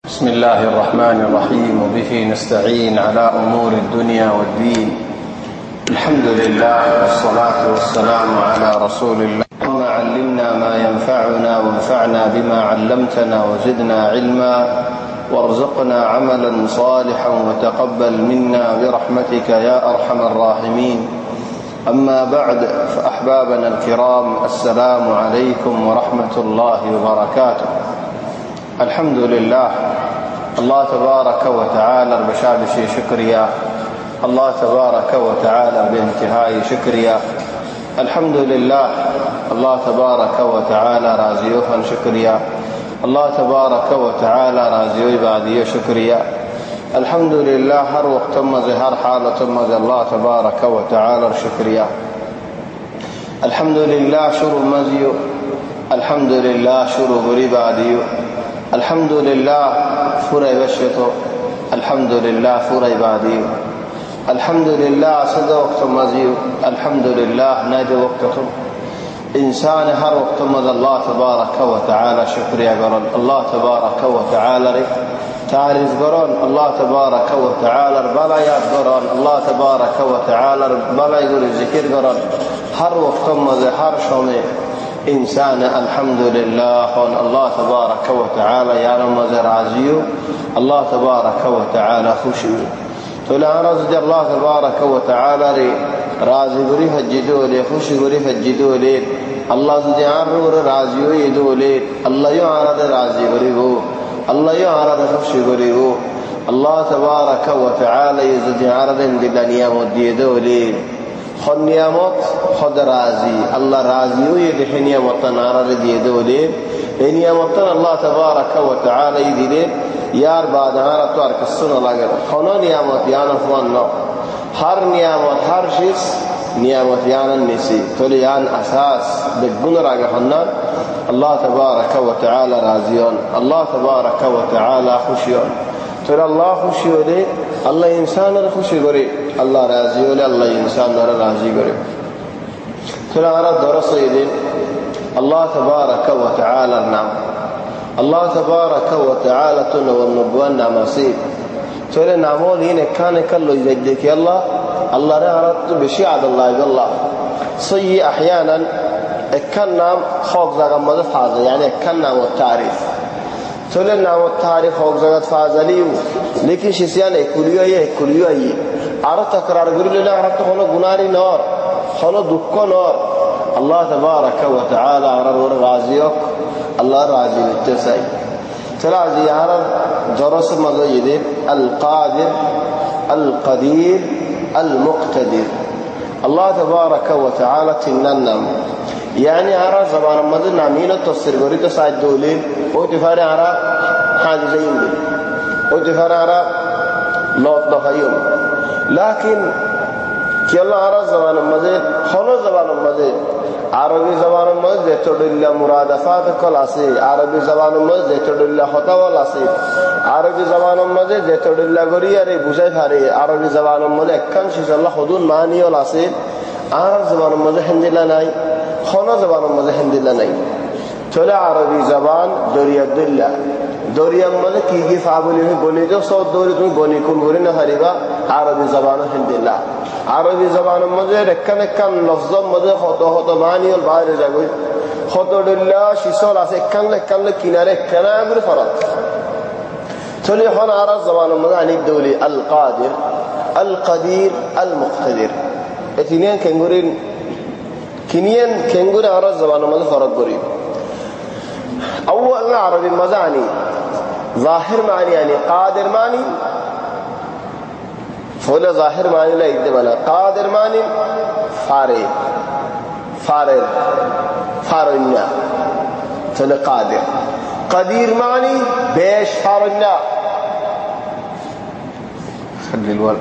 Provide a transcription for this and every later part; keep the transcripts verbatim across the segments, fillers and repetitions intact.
بسم الله الرحمن الرحيم وبه نستعين على أمور الدنيا والدين. الحمد لله والصلاة والسلام على رسول الله. اللهم علمنا ما ينفعنا وانفعنا بما علمتنا وزدنا علما وارزقنا عملا صالحا وتقبل منا برحمتك يا أرحم الراحمين. أما بعد، فأحبابنا الكرام، السلام عليكم ورحمة الله وبركاته. الحمد لله، الله تبارك وتعالى بشابشي شكريا، الله تبارك وتعالى بانتهاء شكريا. الحمد لله، الله تبارك وتعالى رازيوها شكريا، الله تبارك وتعالى رازيو بعديه شكريا. الحمد لله، هر وقت مز هر حالة مز الله تبارك وتعالى شكريا. الحمد لله شروع مزيو، الحمد لله شروع غريب عديو، الحمد لله فري بشتو، الحمد لله فري بعديو، الحمد لله صد وقت مزيو، الحمد لله نادي وقته. إنسان هر وقت مز الله تبارك وتعالى شكريا قرن، الله تبارك وتعالى تعرف قرن، الله تبارك وتعالى بلايات قرن، الله تبارك وتعالى بلا يقول الذكر قرن. هر وقت مز هر شومي إنسان الحمد لله الله تبارك وتعالى يا رمز راضيو، الله تبارك وتعالى خوشو. تلا رزق الله تبارك وتعالى ري راضي غري فجدولي خوشي غري فجدولي، الله سبحانه راضيو يدولي، الله يعرض راضي غريبو، الله يعرض خوشي غريبو. الله تبارك وتعالى يزد عرض دنيا مديدولي خود نعمت خود راضی، الله راضی و یہ نعمت نارا دیے دولے یہ نعمت اللہ تبارک و تعالی دیے یار بادہارا تو ارکسن لگا خون نعمت یان فوان نو ہر نعمت ہر چیز نعمت یان نسی تولیان اساس بگن راگا خنان اللہ تبارک و تعالی راضیون، اللہ تبارک و تعالی خوشیون. تو اللہ خوشی ہو دے، اللہ انسان را خوشی کرے، اللہ راضی ہو لے، اللہ انسان را راضی کرے. تو ہمارا درس یہ اللہ تبارک و تعالی نام، اللہ تبارک و تعالی تو نبوان نام سید. تو نامول یہ نکانے کلو جدے کہ اللہ اللہ را عرض بشیعد اللہ اللہ صحیح احیانا اکن نام خوک زاگا مدد حاضر، یعنی اکن نام والتعریف. تولے نام التعریف خوک زاگت فازلیو، لیکن شیسیان اکولیو ہے اکولیو ہے آرہ تقرار گری لیلہ عرب تو خونو گناری نار خونو دکو نار. اللہ تبارک و تعالی عرب ور غازیوک اللہ راضی بتسائی. تلا عزی عرب درس مضیدی القادر القدیر المقتدر. اللہ تبارک و تعالی تننم يعني عرا زبان مدد نامين تصير غري تساعد دولين او تفار عرا حاجزين دي او تفار عرا لوط دفايوم. لكن كي الله عرا زبان مدد خلو زبان مدد عربي زبان مدد تدل مرادفات كلاسي، عربي زبان مدد تدل خطا لاسي، عربي زبان مدد تدل غري اري بوزاي فاري، عربي زبان مدد كان شي الله خدون ماني لاسي. عرب زبان مدد هندلا ناي، خانه زبان مزه هندلا نہیں. چلا عربی زبان دوری عبداللہ دوری مزه کیگی فابلی میں بولی جو سو دوری تم بولی کن بولی نہ ہریگا عربی زبان هندلا. عربی زبان مزه رکن کن لفظ مزه خطا خطا معنی اور باہر جگوی خطا دلہ شیسول اسے کن کن کنارے کنابر فرات. چلی خان عرب زبان مزه عنی دولی القادر القدیر المقتدر. اتنین کنگورین كنيان كنقول عرب زبان ماذا فرق قريب. أول عربي مزاني ظاهر معني يعني قادر معني فولا ظاهر معني لا يدبنا قادر معني فارغ فارغ فارغنا فلا قادر. قدير معني بيش فارغنا خلي الولد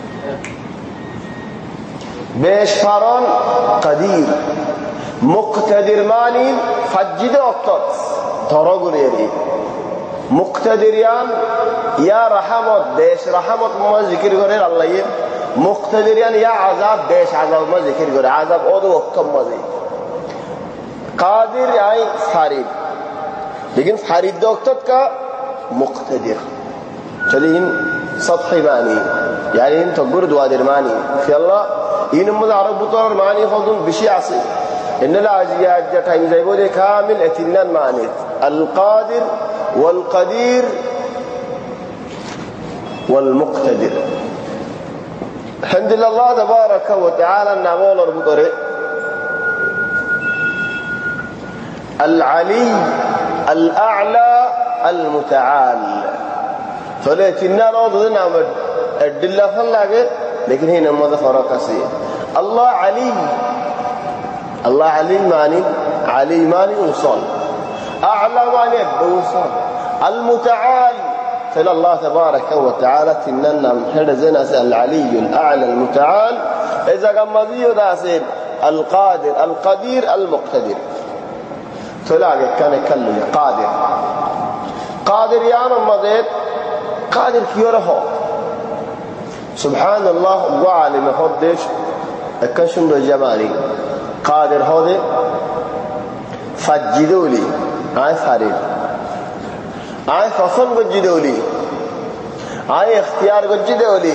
بيش فارون قدير. مقتدر معني فجد وقت ترغل يري مقتدريان يا رحمت بيش رحمت ما ذكر غير الله يه مقتدريان يا عذاب بيش عذاب ما ذكر غير عذاب اود وقت ما ذي. قادر يعني فريد، لیکن فرید وقت کا مقتدر. تلين سطحي معني يعني انت قرد وادر معني في الله ينمو العرب بطور معني خذون بشي عصي إن العزيات جتاين زي بودي كامل اتنان معني القادر والقدير والمقتدر. الحمد لله الله تبارك وتعالى النعمول ربطره العلي الأعلى المتعال. فلاتنا نوض نعمل الدلة فلاقه لكن هنا ماذا فرق سيه. الله علي الله علي معني علي معني وصل أعلى معني وصل المتعال. فلا الله تبارك وتعالى تننا هذا زنا العلي الأعلى المتعال. إذا كان مضيه داسين القادر القدير المقتدر. فلاقه كان كله قادر قادر يعني مضيت قادر كيوره سبحان الله وعالم خدش اكشن دو جمالي قادر هذا فجدولي آي فارد آي فصل بجدولي آي اختيار بجدولي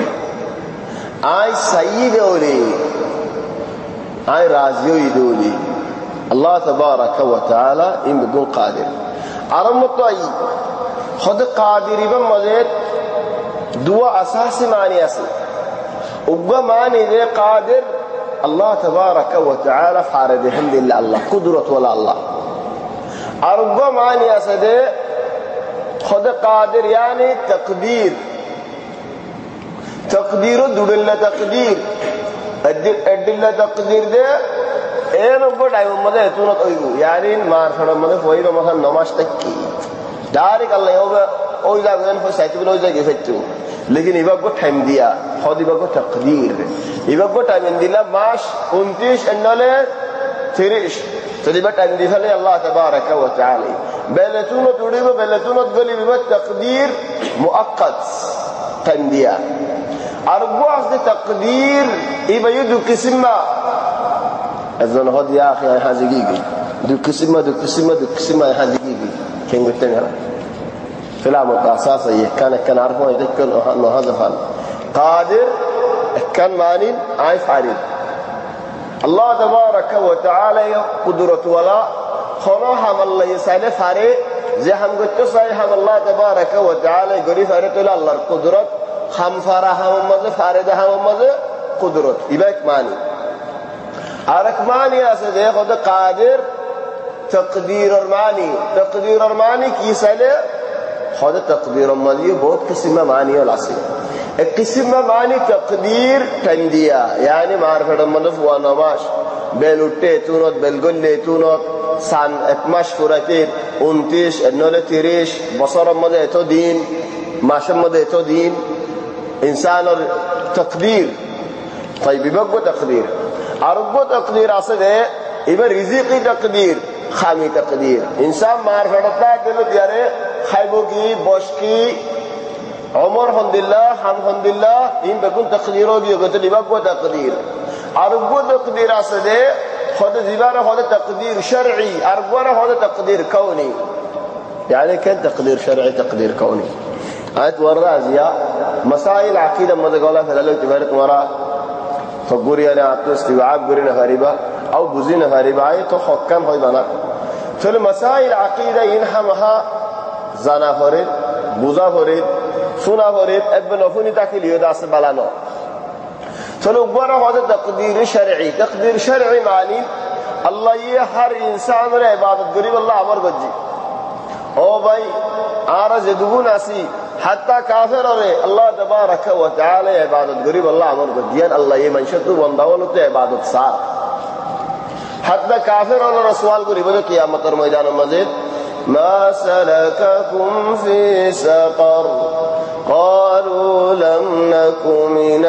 آي سيدولي آي رازيوي دولي. الله تبارك وتعالى إن بيكون قادر عرم الطيب خد قادر يبقى مزيد دوا أساس معني أسي وبقى معني ذي قادر الله تبارك وتعالى فارد الحمد لله الله قدرة ولا الله أربع معني أسي خد قادر يعني تقدير تقدير دل تقدير الدل تقدير ده ايه نقول ايوه مده تونت ايوه يعني ما فرض مده فويبه مثلا نماز تكي دارك الله يوبا اويلا بين فسايت بلو جاي فتو लेकिन इबागो टाइम दिया खुद इबागो तकदीर इबागो टाइम दिला मास उनतीस अन्नले तीस तो इबा टाइम दिले अल्लाह तबारक व तआला बेलतुनो तुडीबो बेलतुनो गली बिबा तकदीर मुअक्कद टाइम दिया अरगो असद तकदीर इबा युदु किस्मा अजन हद या अखी हाजिगी दु किस्मा दु किस्मा दु किस्मा हाजिगी केंगतन فلا متأساسا كان كان عارفون يذكر انه هذا فعل قادر كان مانين عايف عريض الله تبارك وتعالى قدرة ولا خلاهم الله يسأله فاري زي هم قلت صحيح الله تبارك وتعالى يقول فاري تقول الله القدرة هم فارهم ماذا فارده هم ماذا قدرة يبقى ماني عارك ماني أسده خد قادر تقدير الماني تقدير الماني كيساله هذا تقدير المالي बहुत किस्म में मानी है लासी एक किस्म में मानी तकदीर तंदिया यानी मार्फत मतलब हुआ नमाज बेलुट्टे तूनत बेलगुल्ले तूनत सान एकमाश फुराते उनतीस नौले तीस बसर मदे तो दिन माशम मदे तो दिन इंसान और तकदीर طيب يبقى تقدير أربع تقدير أصله इबर रिज़िक़ी तकदीर खामी तकदीर इंसान मार्फत दिल दियारे खाइबोगी बशकी उमर हंदिल्ला हम हंदिल्ला इन बेकुन तकदीर होगी गतल इबागो तकदीर अरबो तकदीर असदे खुद जिबारा खुद तकदीर शरई अरबोरा खुद तकदीर कौनी يعني كان تقدير شرعي تقدير كوني آيات ورازية مسائل عقيدة ماذا قالها فلالو تبارك مرا فقوري أنا عطو استيعاب قوري نفاريبا أو بوزي نفاريبا آية تو حكام هاي بنا فالمسائل عقيدة ينحمها زنا فريد بوزا فريد سنا فريد ابن أفوني تاكي ليوداس بلانو فلو قوانا هذا تقدير شرعي تقدير شرعي معني الله يحر إنسان رأي عبادت قريب الله عمر بجي او بھائی آرز دبون اسی حتی کافر رہے اللہ تبارک و تعالی عبادت قریب اللہ عمر بجیان اللہ یہ منشتو بندولت عبادت سار حتی کافر رہے رسوال قریب جو قیامت اور میدان مزید ما سلککم فی سقر قالوا لم نك من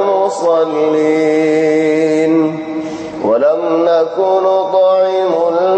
المصلين ولم نك نطعم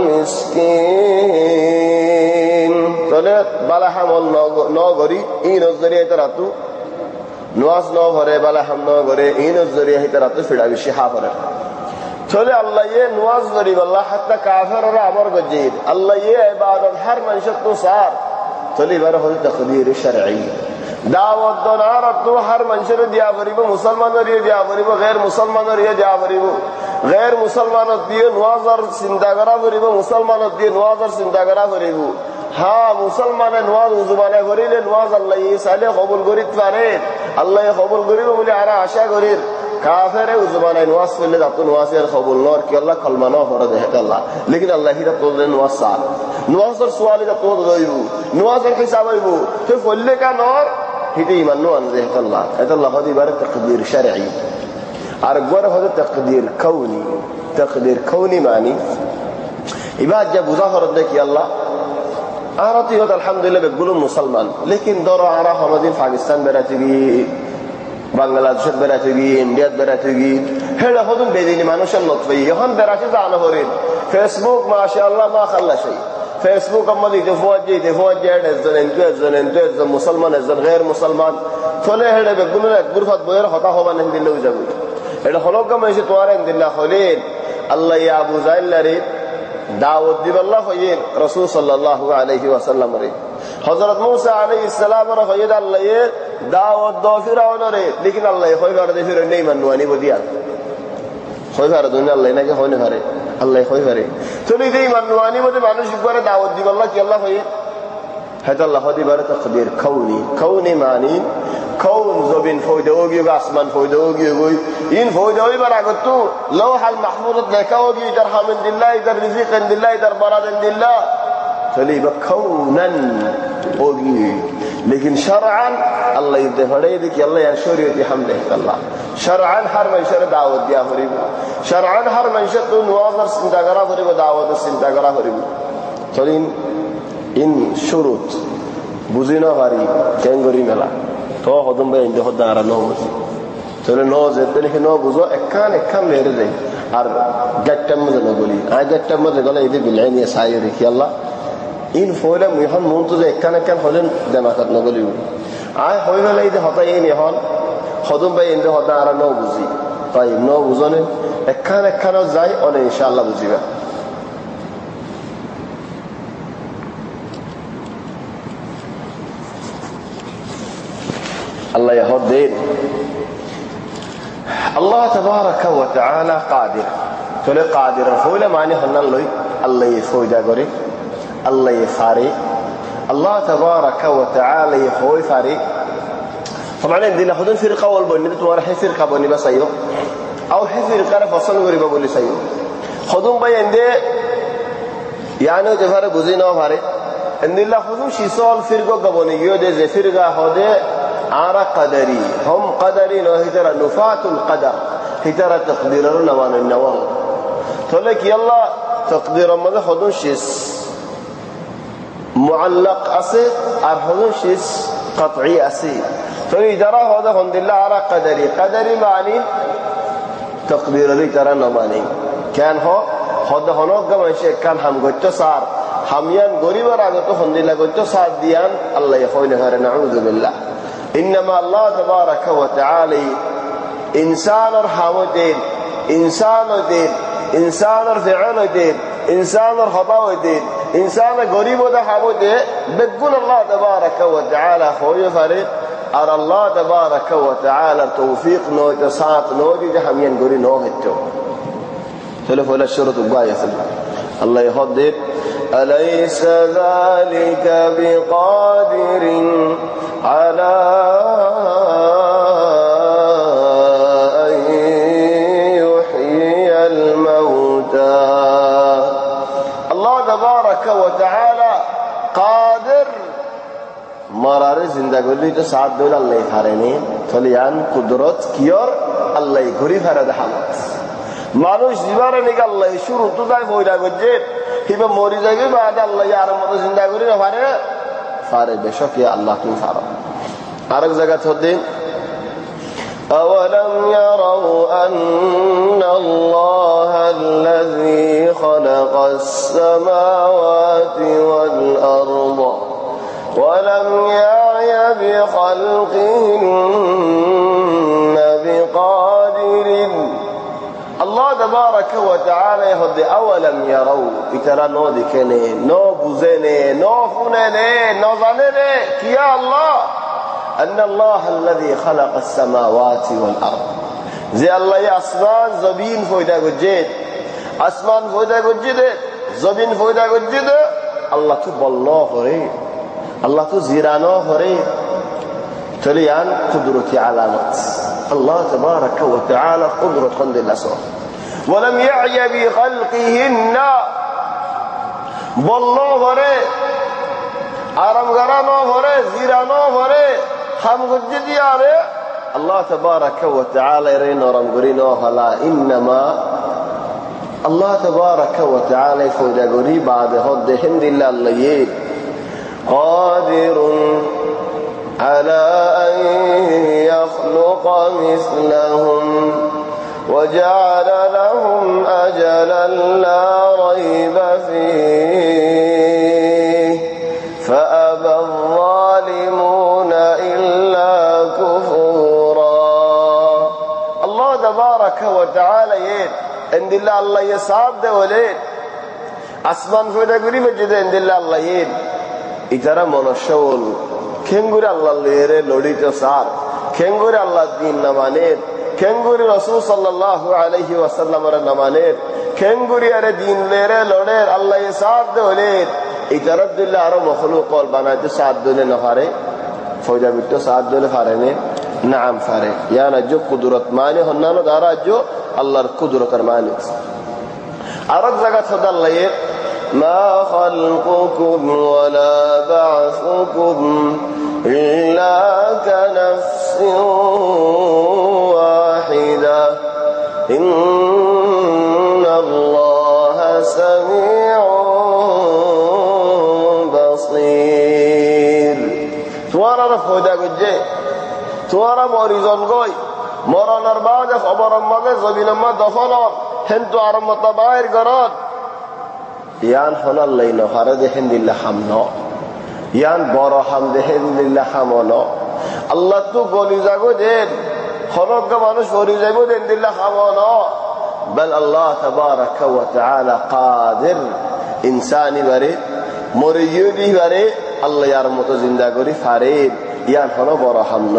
المسكين বালা হামল নগরী এই নজরিয়া তারাতু নওয়াজ ন ভরে বালা হাম নগরে এই নজরিয়া তারাতু ফিড়া বেশি হাফরে চলে আল্লাহ ये নওয়াজ গরি আল্লাহ হাত্তা কাফেররা আমর গজিদ আল্লাহ ये ইবাদত হর মানুষ তো সার তাহলে এবারে হল তাকদীর শারঈ দাওয়াত দনার তো হর মানুষের দিয়া করিব মুসলমানের দিয়া করিব গैर মুসলমানের দিয়া করিব गैर মুসলমানের দিয়ে নওয়াজর চিন্তা করা করিব মুসলমানের দিয়ে নওয়াজর চিন্তা করা করিব হ্যাঁ মুসলমানের নওয়াজ উজমানে করিলে নওয়াজ আল্লাহ ইসালে কবুল করিতে পারে আল্লাহ কবুল করিব বলে আর আশা করি কাফেরে উজমানে নওয়াজ পড়লে যত নওয়াজের কবুল নর কি আল্লাহ কলমা না পড়ে দেয় আল্লাহ লেকিন আল্লাহ হিরা তোদের নওয়াজ সাল নওয়াজের সুয়ালে যত দইব নওয়াজের হিসাব হইব তো পড়লে কা নর হিতে ইমান নো আনজে আল্লাহ এটা আল্লাহ হদি বারে তাকদীর শারঈ আর গোর হদি তাকদীর কাউনি তাকদীর কাউনি মানে ইবাদ যা বুঝা হরদ কি আল্লাহ আরাতি হত আলহামদুলিল্লাহ বেগুলো মুসলমান লেকিন দর আরা হামাদিন পাকিস্তান বেরাতে গি বাংলাদেশ বেরাতে গি ইন্ডিয়া বেরাতে গি হেডা হদুন বেদিনী মানুষের নতফাই এখন বেরাতে জানা হরিন ফেসবুক মাশাআল্লাহ মা খাল্লাশই ফেসবুক আমাদের দেফওয়াজি দেফওয়াজি একজন একজন একজন মুসলমান একজন गैर মুসলমান চলে হেডে বেগুলো এক গুরফাত বয়ের হতা হবা না দিলেও যাবে এটা হলো কমাইছে তোয়ার দিল্লাহ হলেন আল্লাহ ইয়া আবু জাইল্লারে দাওয়াত দিবাল্লাহ হইয়েন রাসূল সাল্লাল্লাহু আলাইহি ওয়াসাল্লাম রে হযরত মূসা আলাইহিস সালাম রে হইয়েন আল্লাহ এ দাওয়াত দাও ফিরাউন রে লেকিন আল্লাহ হইবার দে ফিরাউন নেই মানওয়ানি বদিয়া হইবার দুনিয়া আল্লাহ নাকি হইনে পারে আল্লাহ হইবারে চলে দেই মানওয়ানি বদে মানুষ করে দাওয়াত দিবাল্লাহ কি আল্লাহ হইয়ে হয়তো আল্লাহ দিবারে তাকদীর কাউনি কাউনি মানে কাউন জবিন ফয়দা ওগি আসমান ফয়দা ওগি ওই ইন ফয়দা হইবার আগত লওহাল মাহফুজত লেখা ওগি ইদার হামদুলিল্লাহ ইদার রিজিকিল্লাহ ইদার বারাদিল্লাহ চলে বা কাউনান ওগি লেকিন শরআন আল্লাহ ইদে ফড়াই দেখি আল্লাহ এর শরীয়তি হামদে আল্লাহ শরআন হর মানুষের দাওয়াত দিয়া করিব শরআন হর মানুষের তো নওয়াজর চিন্তা করা করিব দাওয়াতের চিন্তা করা করিব চলিন ইন শুরুত বুঝি না পারি কেন করি মেলা তো হদম ভাই ইন্দে হদ্দা আর ন বুঝি চলে ন যেতে লিখে ন বুঝো একখান একখান মেরে যাই আর গাটটার মধ্যে ন বলি আর গাটটার মধ্যে গেলে এদের বিলাই নিয়ে সাই রেখি আল্লাহ ইন ফয়লা এখন মন তো যে একখান একখান হলেন জামাকাত ন বলি আয় হয়ে গেলে এই যে হতাই ইন এখন হদম ভাই ইন্দে হদ্দা আর ন বুঝি তাই ন বুঝনে একখান একখানও যাই অনেক ইনশাআল্লাহ বুঝিবা الله يهدين الله تبارك وتعالى قادر تولي قادر فولا معنی هنن لوی الله يفوجا غري الله يفاري الله تبارك وتعالى يخوي فاري طبعا عندنا خدون فرقه والبني تمر هي فرقه بني بس ايو او هي فرقه فصل غري بقول سيو خدون باي عنده يعني جفاره بوزينو فاري ان الله خدون شيسول فرقه غبني يده زي فرقه هده آرا قدري هم قدري نو هجرة نفات القدر هجرة تقدير النوان النوان تقولك يلا تقدير ماذا خدون شيس معلق أسي أر خدون شيس قطعي أسي تقول إدارة هذا هند الله آرا قدري قدري معني تقدير لي ترى نماني كان هو هذا هناك كمان شيء كان هم قلت صار هميان غريب راجعته هند الله قلت صار ديان الله يخوينا هذا نعوذ بالله إنما الله تبارك وتعالى إنسان رحمتين إنسان دين إنسان فعل دين إنسان خطأ دين إنسان قريب ودحمته بتقول الله تبارك وتعالى خوي فريق أرى الله تبارك وتعالى توفيق نوت ساعة نوت جهمين قري نوهتو ثلاث ولا الشرط القاية الله يهدي أليس ذلك بقادر على أن يحيي الموتى الله تبارك وتعالى قادر مرار زندگی لی تو ساتھ دول اللہ خارنی فلیان قدرت کیور اللہ گھری فرد حالت মানুষ জীবনে নিকে আল্লাহ শুরু তো তাই বইরা গজে কিবা মরি যাবে বাদ আল্লাহ আর মত চিন্তা করি না পারে পারে বেশক আল্লাহ তুমি পারো আরেক জায়গা হচ্ছে أولم يروا أن الله الذي خلق السماوات والأرض ولم يعي بخلقهن بقادر الله تبارك تبارك وتعالى هد أولم يروا إترى نو دكنه نو بوزنه نو خننه نو زننه كيا الله أن الله الذي خلق السماوات والأرض زي الله أسمان زبين فويدا قجد أسمان فويدا قجد زبين فويدا قجد الله تو بالله فري الله تو زيرانه فري تليان قدرتي علامات الله تبارك وتعالى قدرة خند الله سبحانه ولم يعي بخلقهن بالله فري آرام غرانه فري زيرانه فري خم قجدي عليه الله تبارك وتعالى يرين ورم قرينه فلا إنما الله تبارك وتعالى فوجا قري بعد هد حمد الله الليل قادر على أن يخلق مثلهم وجعل لهم أجلا لا ريب فيه فأبى الظالمون إلا كفورا الله تبارك وتعالى يد عند الله الله يصاب ده ولين আসমান ফয়দা করি মসজিদে ইন্দিল্লাহ আল্লাহ ইন ইতারা মনশৌল খেঙ্গুরে আল্লাহ লেরে লড়িত সার খেঙ্গুরে আল্লাহ দিন না মানের খেঙ্গুরি রাসূল সাল্লাল্লাহু আলাইহি ওয়াসাল্লামের না মানের খেঙ্গুরি আরে দিন লেরে লড়ের আল্লাহ ইসাদ দলের ইতারা দিল্লা আরো মখলুক কল বানাইতে সাদ দলে না পারে ফয়দা বিট সাদ দলে পারে নে নাম পারে ইয়া নাজু কুদরত মানে হন্নানো দারাজু আল্লাহর কুদরতের মালিক আরব জায়গা খোদা আল্লাহ ما خلقكم ولا بعثكم إلا كنفس واحدة إن الله سميع بصير توارا رفودا گجے توارا موریزن گوئی মরণের বাদে খবর আমাকে জমিনের মধ্যে দফন হন হেন্তু আরম্ভত বাইর গরদ ইয়ান হনাল লাইন হারে দেখেন দিল্লা হামন ইয়ান বড় হাম দেখেন দিল্লা হামন আল্লাহ তো গলি যাগো দেন খরক মানুষ গলি যাইবো দেন দিল্লা হামন বল আল্লাহ তাবারাক ওয়া তাআলা কাদির ইনসানি বারে মরিয়দি বারে আল্লাহ ইয়ার মতো জিন্দা করি ফারে ইয়ান হলো বড় হামন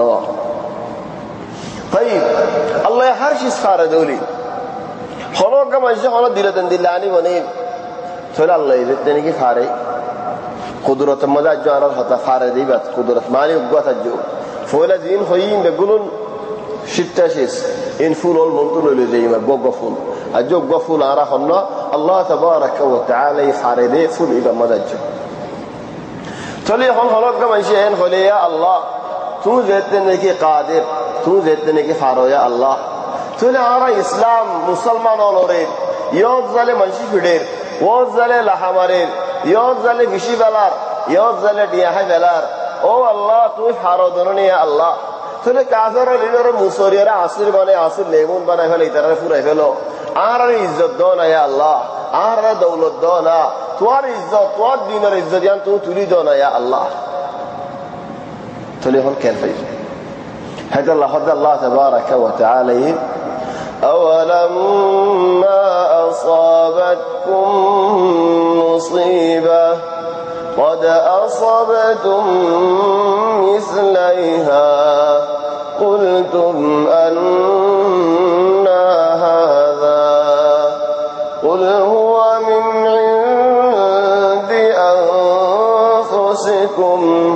طيب الله هر شيء صار دولي خلق كما شيء خلق ديرتن دلاني ونين فلا الله يرتني كي فاري قدرة مدى جارا حتى فاري دي بات قدرة ماني وقوة الجو فولا زين خويين بيقولون شتى شيس إن فول المنطل اللي زي ما بوقف فول الجو بوقفول على خلنا الله تبارك وتعالى فاري دي فول إبا مدى جو تولي خلق كما شيء خلي يا الله تو زيتني كي قادر تو زیتنے کی فارویا اللہ تو نے آرہ اسلام مسلمان اولورین یوز زلے منشی فیڈیر ووز زلے لحمارین یوز زلے گشی بلار یوز زلے ڈیاہی بلار او اللہ تو فارو دنونی ہے اللہ تو نے کافر و لیلر و موسوری رہا عصر بنے عصر لیمون بنے پھلے اترہ پورے پھلو آرہ عزت دونا یا اللہ آرہ دولت دونا توار عزت توار دین اور عزت یان تو تولی دونا یا اللہ تو لے ہم کہن فیج هذا الله هذا الله تبارك وتعالى أولما أصابتكم مصيبة قد أصبتم مثليها قلتم أن هذا قل هو من عند أنفسكم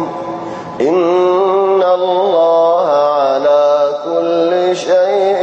إن الله كل شيء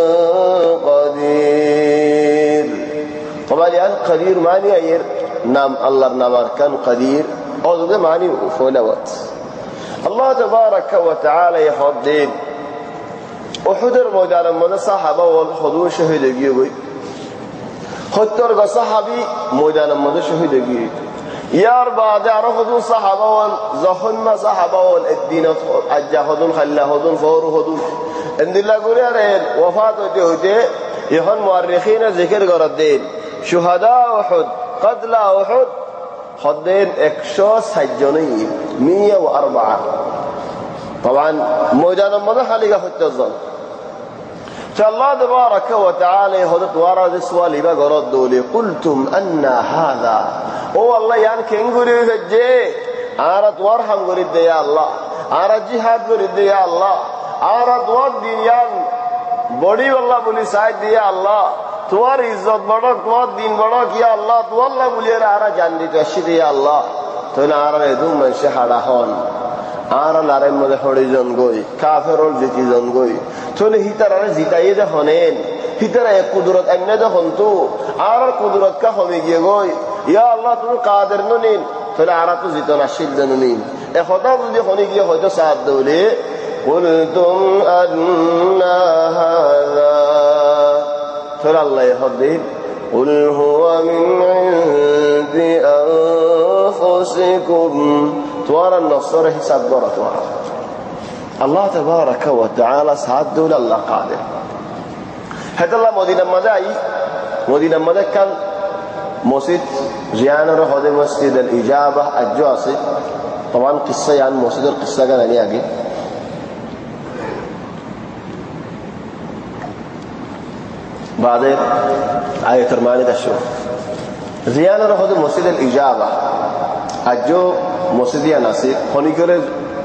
قدير طبعا يعني قدير معنی ایر نام الله نام ارکان قدیر اور ده معنی فولوات الله تبارك وتعالى يحدد احد میدان من صحابه و حضور شهیدگی ہوئی خطر کا صحابی میدان من شهیدگی یار بعد عرفوا صحابه و زخن صحابه و الدين اجهدون خلهدون فورهدون عند الله قرير وفات جهده يهون مؤرخين ذكر قردين شهداء احد قتلى احد خدين اكشو سجنين مية واربعة طبعا ميدان مدى خليقة حتى الظن Allah tabaraka wa ta'ala hodat wara de suali ba gorod dole qultum anna hadha o Allah yan kenguri je arat warham gorid de ya Allah ara jihad gorid de ya Allah ara duat din yan bodi Allah boli side de ya Allah তোমার ইজ্জত বড় তোমার দিন বড় কি আল্লাহ তো আল্লাহ বলিয়ে আরা জান দিতে আসি দে আল্লাহ তাহলে আর এদু মানুষে হাড়া হন আর লারের মধ্যে হরিজন গই কাফেরল জিতিজন গই তাহলে হিতারারে জিতাইয়ে যে হনেন হিতারা এক কুদরত এমনি যে হন তো আর কুদরত কা হমে গিয়ে গই ইয়া আল্লাহ তুমি কাদের নিন তাহলে আর তো জিতন আসিল যেন নিন এ হতা যদি হনে গিয়ে হয়তো সাথ দৌলে কুলতুম আন্না হাযা তাহলে আল্লাহ হদিন قل هو من عند أنفسكم توارى النصر حساب دورة توارى الله تبارك وتعالى سعد دولة الله قادر هذا الله مدينة مدعي مدينة مدعي كان مسجد جيانا رهد مسجد الإجابة الجواسي طبعا قصة يعني مسجد القصة كان يعني بعدين آية المعنى تشوف زيانة رخص مسجد الإجابة أجو مسجد ناصر هني كله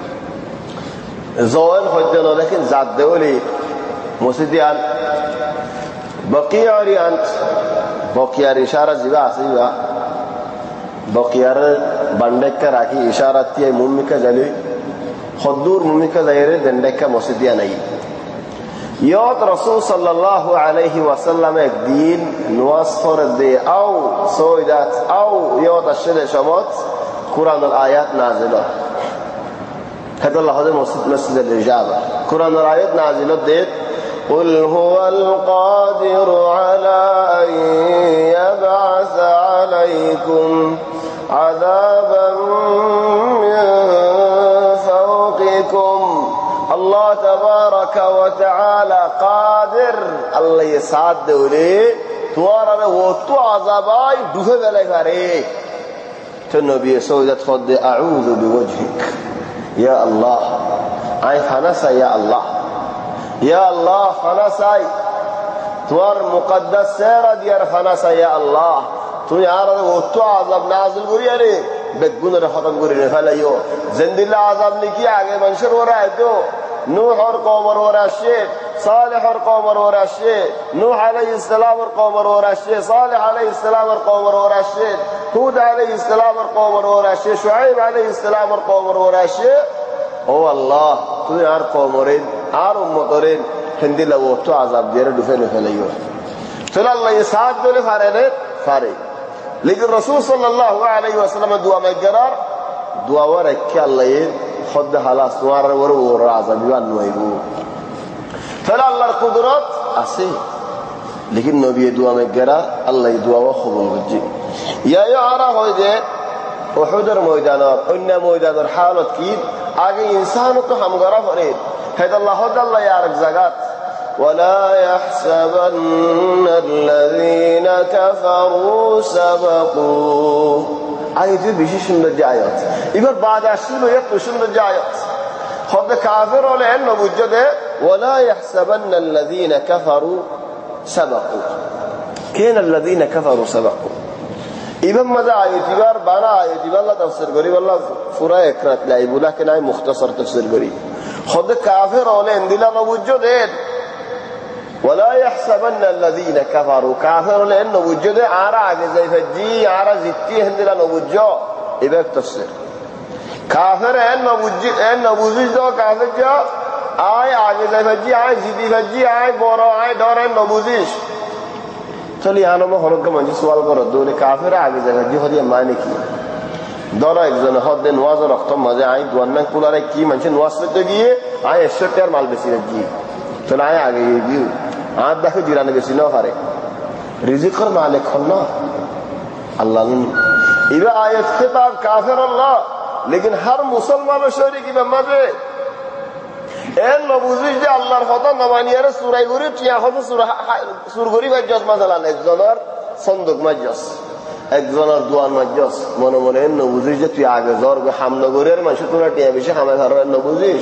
زوال خدنا لكن زاد دولي مسجد عن بقية عريانت بقية إشارة زبا سيبا بقية بندك كراكي إشارة تي مملكة جلي خدور مملكة زيرة دندك مسجد ناي یاد رسول صلی الله علیه و سلم یک دین نواز فرد دی او سویدات او یاد شد شمات قرآن الآیات نازله هذا الله هذا مسجد مسجد الإجابة قرآن الآيات نازله دید قل هو القادر على أن يبعث عليكم عذابا من فوقكم الله تبارك وتعالى قادر الله يسعد دولي توارا وطو عذاباي دوه بلاي فاري النبي سودت خد أعوذ بوجهك يا الله أي فنسا يا الله يا الله فنسا توار مقدس سيرا ديار فنسا يا الله تو يارا وطو عذاب نازل قريا لي بگون را ختم قريا فلايو زند الله عذاب لكي آگه منشر ورائے دو نوح اور قوم اور راشد صالح اور قوم اور راشد نوح علیہ السلام اور قوم اور راشد صالح علیہ السلام اور قوم اور راشد ہود علیہ السلام اور قوم اور راشد شعیب علیہ السلام اور قوم اور راشد او اللہ تو یار قوم اور ار امت اور ہندی لو تو عذاب دے رہے دفن فلیو چل اللہ یہ ساتھ دے فارے فارے لیکن رسول صلی اللہ علیہ وسلم دعا میں قرار دعا ورک اللہ خد خلاص نوار ور ور عذاب نويرو فلا الله القدرات اسي लेकिन नबी दुआ में गरा अल्लाह दुआ व कबूल वजी या यारा हो जे उहुदर मैदान और अन्य मैदान हालत की आगे इंसान तो हम गरा करे है अल्लाह अल्लाह यार जगत ولا يحسبن الذين كفروا سبقوا আয়াতে বেশি সুন্দর আয়াত এবার বাদ আসলো এত সুন্দর আয়াত খোদ কাফির হলেন নবুজ্জদে ولا يحسبن الذين كفروا سبقوا كان الذين كفروا سبقوا এবার মজা আয়াত এবার বানা আয়াত আল্লাহ তাফসীর করি আল্লাহ পুরো একরাত লাইব লাকিন আমি মুখতাসার তাফসীর করি খোদ কাফির হলেন দিলা নবুজ্জদে ولا يحسبن الذين كفروا كافر لانه وجد ارى زي فجي ارى زتي هندلا نوجو يبقى تفسير كافر انه وجد انه وجد كافر جو اي اگے زي فجي اي زدي فجي اي بورو اي دور انه وجد চলি আনো মো হরক মানে সওয়াল করো দোলে কাফের আগে জায়গা জি হদিয়া মানে কি দরা একজন হদে নওয়াজ রক্ত মজা আই দোয়ান্না কুলারে কি মানে নওয়াজ পেতে গিয়ে আই একশো টাকার মাল বেশি গিয়ে চলে আয় আগে গিয়ে আর দেখো জিরানে বেশি না পারে রিজিকের মালিক হল না আল্লাহ এবার আয়াত খেতাব কাফের আল্লাহ लेकिन हर मुसलमान शरीक की मजे এর নবুজি যে আল্লাহর কথা না মানিয়ার সূরা গুরি টিয়া হতো সূরা সূরগুরি মাজ্জাস মাসালান একজনের সন্দক মাজ্জাস একজনের দোয়ার মাজ্জাস মনে মনে নবুজি যে তুই আগে জর হামনগরের মানুষ তোরা টিয়া বেশি হামে ধরার নবুজিস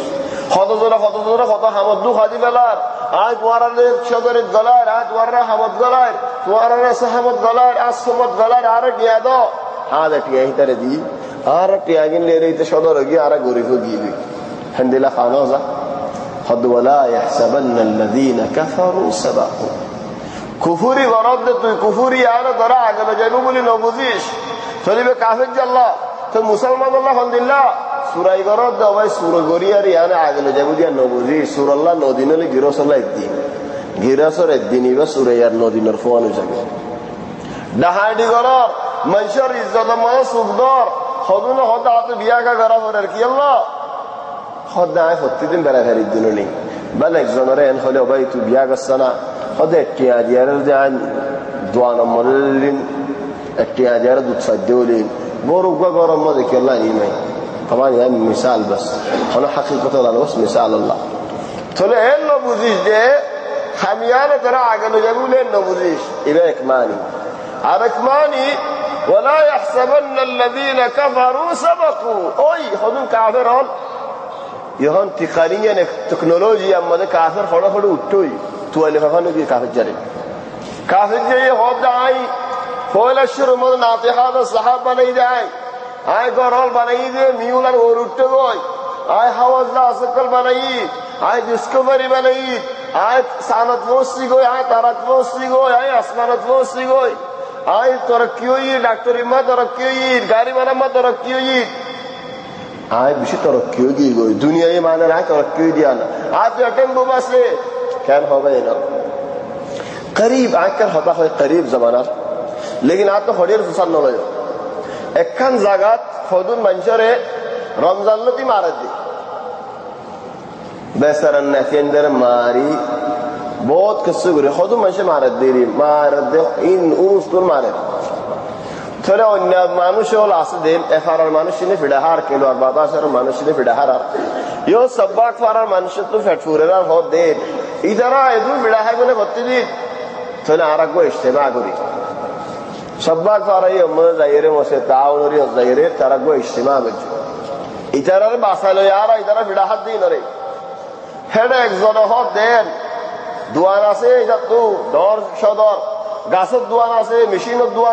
কত জোরে কত জোরে কত হামদ দু খাদি বেলার আজ তোমার সদরের গলার আজ তোমার হামদ গলার তোমার সাহামত গলার আজ সমত গলার আর টিয়া দো হাত টিয়া হিতারে দি আর টিয়া গিন লে রইতে সদর গিয়ে আর গরিব গিয়ে হান্দিলা খানো যা হদ ওয়ালা ইয়াহসাবান্না আল্লাযীনা কাফারু সাবাকু কুফরি গরদ তুই কুফরি আর ধরা আগে যাইবো বলি ন বুঝিস চলিবে কাফের জাল্লাহ তো মুসলমান আল্লাহ হামদুলিল্লাহ সুরাই গরদ দাও ভাই সুর গরিয়ার ইয়ানে আগে যাইবো দিয়া ন বুঝিস সুর আল্লাহ নদিন হলে গিরসল্লাহ একদিন গিরাসর একদিন ইবা সুরাইয়ার নদিনের ফোয়ানো যাবে ডাহাডি গরর মানুষের ইজ্জত মানে সুখদর হদুন হদা হাতে বিয়া কা করা করে কি আল্লাহ হদায় প্রতিদিন বেড়া ফেরির দিন নেই বেলা একজনের এন হলে ভাই তুই বিয়া করছ না হদে একটি আজিয়ার যে আইন দোয়া নম্বরের দিন একটি আজিয়ার দুধ সাধ্য হলেন বড় গরম মধ্যে কি আল্লাহ নি নাই আমার ইয়ান মিসাল বাস হলো হাকিকত বস মিসাল আল্লাহ তাহলে এর ন বুঝিস যে খামিয়ানে তারা আগে যাবে বলে ন বুঝিস এবার এক মানি আর এক মানি ولا يحسبن الذين كفروا سبقوا ওই হদুন কাফের হল এখন তিকারিয়া টেকনোলজি আমাদের কাফের ফড়াফড়ি উঠতই তুয়ালে কখনো কি কাফের জারে কাফের যে হদ আই পয়লা শুরু মধ্যে নাতিহাদ সাহাব বানাই যায় আয় গরল বানাই দিয়ে মিউলার ওর উঠতে গই আয় হাওয়াজা আসকল বানাই আয় ডিসকভারি বানাই আয় সানত পৌঁছি গই আয় তারাত পৌঁছি গই আয় আসমানত পৌঁছি গই আয় তরক্কি হই ডাক্তারি মা তরক্কি হই গাড়ি মারামা তরক্কি হই আয় বেশি তরক্কি হয়ে গিয়ে গই দুনিয়ায় মানে না তরক্কি হয়ে দিয়া না আজ তো টেম্পো বাসে কেন হবে না করিব আজকাল হতা হয় করিব জমানার লেকিন আজ তো হরিয়ার সুসান নয় একখান জাগাত হদুন মানুষরে রমজান লতি মারা দি বেসারান নাফেন্দার মারি বহুত কিছু করে হদুন মানুষে মারা দেরি মারা দে ইন উস্তুর মারে তাহলে অন্য মানুষ হল আছে দেন এফারার মানুষ নিয়ে ফিডাহার কেলো আর বাতাসের মানুষ নিয়ে ফিডাহার ইও সব্বাক ফারার মানুষ তো ফেট ফুরের আর হদ দেন ইদারা এদু ফিডাহার বলে ভর্তি দিন তাহলে আর আগে ইস্তেমা করি সব্বাক ফারাই আমাদের জায়গায় মসে তাওনরি জায়গায় তারা গো ইস্তেমা করছে ইতারার বাসালো আর ইতারা ফিডাহার দিন রে হেড একজন হদ দেন দোয়ান আছে এটা তো দর সদর গাছের দোয়ান আছে মেশিনের দোয়ান